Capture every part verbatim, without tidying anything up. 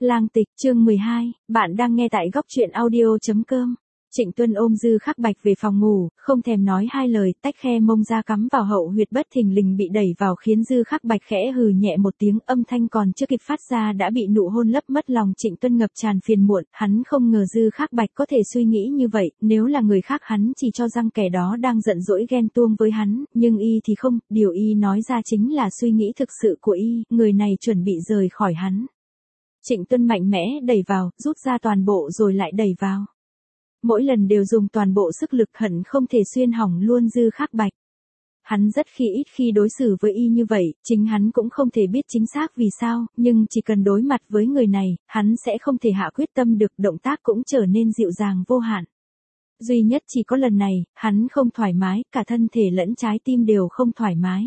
Lang tịch, chương mười hai, bạn đang nghe tại góc truyện audio chấm com. Trịnh Tuân ôm Dư Khắc Bạch về phòng ngủ, không thèm nói hai lời, tách khe mông ra cắm vào hậu huyệt bất thình lình bị đẩy vào khiến Dư Khắc Bạch khẽ hừ nhẹ một tiếng, âm thanh còn chưa kịp phát ra đã bị nụ hôn lấp mất. Lòng Trịnh Tuân ngập tràn phiền muộn, hắn không ngờ Dư Khắc Bạch có thể suy nghĩ như vậy, nếu là người khác hắn chỉ cho rằng kẻ đó đang giận dỗi ghen tuông với hắn, nhưng y thì không, điều y nói ra chính là suy nghĩ thực sự của y, người này chuẩn bị rời khỏi hắn. Trịnh Tuân mạnh mẽ đẩy vào, rút ra toàn bộ rồi lại đẩy vào. Mỗi lần đều dùng toàn bộ sức lực, hận không thể xuyên hỏng luôn Dư Khắc Bạch. Hắn rất khi ít khi đối xử với y như vậy, chính hắn cũng không thể biết chính xác vì sao, nhưng chỉ cần đối mặt với người này, hắn sẽ không thể hạ quyết tâm được, động tác cũng trở nên dịu dàng vô hạn. Duy nhất chỉ có lần này, hắn không thoải mái, cả thân thể lẫn trái tim đều không thoải mái.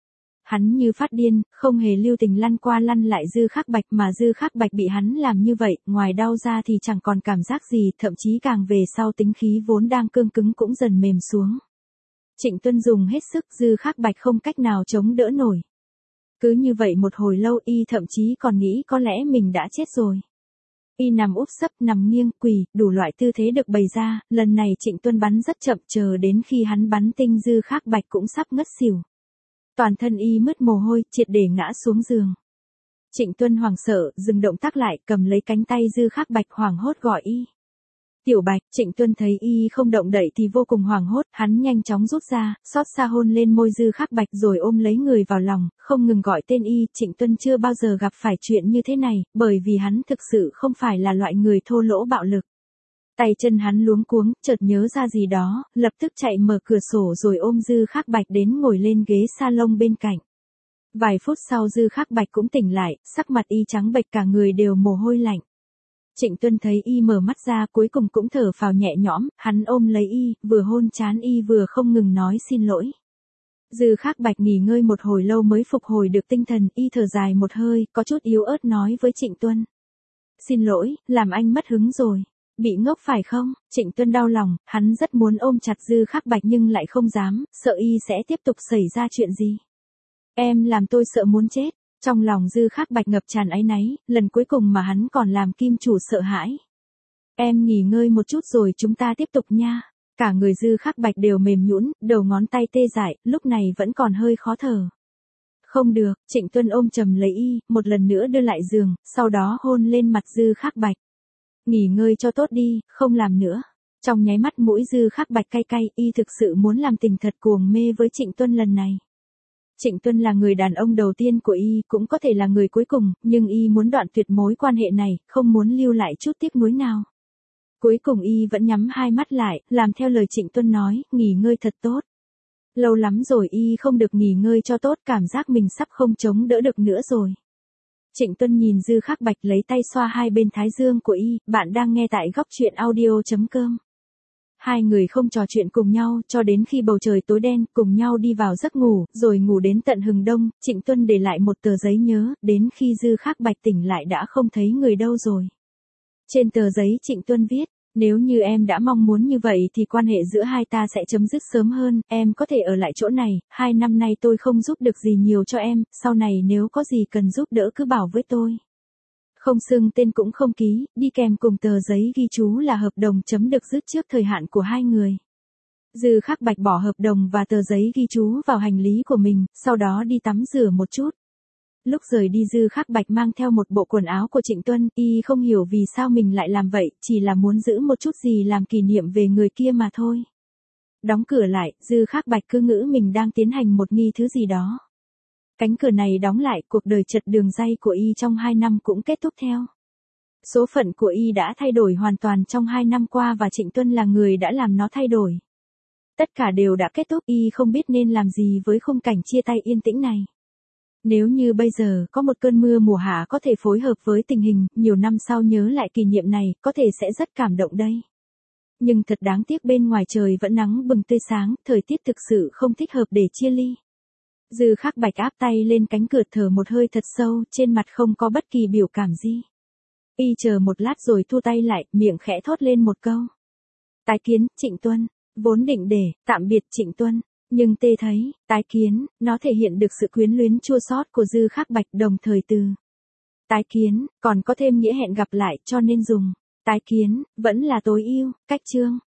Hắn như phát điên, không hề lưu tình lăn qua lăn lại Dư Khắc Bạch, mà Dư Khắc Bạch bị hắn làm như vậy, ngoài đau ra thì chẳng còn cảm giác gì, thậm chí càng về sau tính khí vốn đang cương cứng cũng dần mềm xuống. Trịnh Tuân dùng hết sức, Dư Khắc Bạch không cách nào chống đỡ nổi. Cứ như vậy một hồi lâu, y thậm chí còn nghĩ có lẽ mình đã chết rồi. Y nằm úp sấp, nằm nghiêng, quỳ, đủ loại tư thế được bày ra, lần này Trịnh Tuân bắn rất chậm, chờ đến khi hắn bắn tinh Dư Khắc Bạch cũng sắp ngất xỉu. Toàn thân y mứt mồ hôi, triệt để ngã xuống giường. Trịnh Tuân hoảng sợ, dừng động tác lại, cầm lấy cánh tay Dư Khắc Bạch hoảng hốt gọi y. Tiểu Bạch. Trịnh Tuân thấy y không động đậy thì vô cùng hoảng hốt, hắn nhanh chóng rút ra, xót xa hôn lên môi Dư Khắc Bạch rồi ôm lấy người vào lòng, không ngừng gọi tên y. Trịnh Tuân chưa bao giờ gặp phải chuyện như thế này, bởi vì hắn thực sự không phải là loại người thô lỗ bạo lực. Tay chân hắn luống cuống, chợt nhớ ra gì đó, lập tức chạy mở cửa sổ rồi ôm Dư Khắc Bạch đến ngồi lên ghế salon bên cạnh. Vài phút sau Dư Khắc Bạch cũng tỉnh lại, sắc mặt y trắng bệch, cả người đều mồ hôi lạnh. Trịnh Tuân thấy y mở mắt ra cuối cùng cũng thở phào nhẹ nhõm, hắn ôm lấy y, vừa hôn trán y vừa không ngừng nói xin lỗi. Dư Khắc Bạch nghỉ ngơi một hồi lâu mới phục hồi được tinh thần, y thở dài một hơi, có chút yếu ớt nói với Trịnh Tuân. Xin lỗi, làm anh mất hứng rồi. Bị ngốc phải không? Trịnh Tuân đau lòng, hắn rất muốn ôm chặt Dư Khắc Bạch nhưng lại không dám, sợ y sẽ tiếp tục xảy ra chuyện gì. Em làm tôi sợ muốn chết. Trong lòng Dư Khắc Bạch ngập tràn áy náy, lần cuối cùng mà hắn còn làm kim chủ sợ hãi. Em nghỉ ngơi một chút rồi chúng ta tiếp tục nha. Cả người Dư Khắc Bạch đều mềm nhũn, đầu ngón tay tê dại, lúc này vẫn còn hơi khó thở. Không được, Trịnh Tuân ôm chầm lấy y, một lần nữa đưa lại giường, sau đó hôn lên mặt Dư Khắc Bạch. Nghỉ ngơi cho tốt đi, không làm nữa. Trong nháy mắt mũi Dư Khắc Bạch cay cay, y thực sự muốn làm tình thật cuồng mê với Trịnh Tuân lần này. Trịnh Tuân là người đàn ông đầu tiên của y, cũng có thể là người cuối cùng, nhưng y muốn đoạn tuyệt mối quan hệ này, không muốn lưu lại chút tiếc nuối nào. Cuối cùng y vẫn nhắm hai mắt lại, làm theo lời Trịnh Tuân nói, nghỉ ngơi thật tốt. Lâu lắm rồi y không được nghỉ ngơi cho tốt, cảm giác mình sắp không chống đỡ được nữa rồi. Trịnh Tuân nhìn Dư Khắc Bạch lấy tay xoa hai bên thái dương của y, bạn đang nghe tại góc truyện audio chấm com. Hai người không trò chuyện cùng nhau, cho đến khi bầu trời tối đen, cùng nhau đi vào giấc ngủ, rồi ngủ đến tận hừng đông. Trịnh Tuân để lại một tờ giấy nhớ, đến khi Dư Khắc Bạch tỉnh lại đã không thấy người đâu rồi. Trên tờ giấy Trịnh Tuân viết, nếu như em đã mong muốn như vậy thì quan hệ giữa hai ta sẽ chấm dứt sớm hơn, em có thể ở lại chỗ này, hai năm nay tôi không giúp được gì nhiều cho em, sau này nếu có gì cần giúp đỡ cứ bảo với tôi. Không xưng tên cũng không ký, đi kèm cùng tờ giấy ghi chú là hợp đồng chấm được dứt trước thời hạn của hai người. Dư Khắc Bạch bỏ hợp đồng và tờ giấy ghi chú vào hành lý của mình, sau đó đi tắm rửa một chút. Lúc rời đi Dư Khắc Bạch mang theo một bộ quần áo của Trịnh Tuân, y không hiểu vì sao mình lại làm vậy, chỉ là muốn giữ một chút gì làm kỷ niệm về người kia mà thôi. Đóng cửa lại, Dư Khắc Bạch cứ ngỡ mình đang tiến hành một nghi thứ gì đó. Cánh cửa này đóng lại, cuộc đời chật đường ray của y trong hai năm cũng kết thúc theo. Số phận của y đã thay đổi hoàn toàn trong hai năm qua và Trịnh Tuân là người đã làm nó thay đổi. Tất cả đều đã kết thúc, y không biết nên làm gì với khung cảnh chia tay yên tĩnh này. Nếu như bây giờ có một cơn mưa mùa hạ có thể phối hợp với tình hình, nhiều năm sau nhớ lại kỷ niệm này, có thể sẽ rất cảm động đây. Nhưng thật đáng tiếc bên ngoài trời vẫn nắng bừng tươi sáng, thời tiết thực sự không thích hợp để chia ly. Dư Khắc Bạch áp tay lên cánh cửa thở một hơi thật sâu, trên mặt không có bất kỳ biểu cảm gì. Y chờ một lát rồi thu tay lại, miệng khẽ thốt lên một câu. Tái kiến, Trịnh Tuân. Vốn định để, tạm biệt Trịnh Tuân. Nhưng tê thấy, tái kiến, nó thể hiện được sự quyến luyến chua xót của Dư Khắc Bạch, đồng thời từ Tái kiến, còn có thêm nghĩa hẹn gặp lại cho nên dùng. Tái kiến, vẫn là tối ưu, cách chương.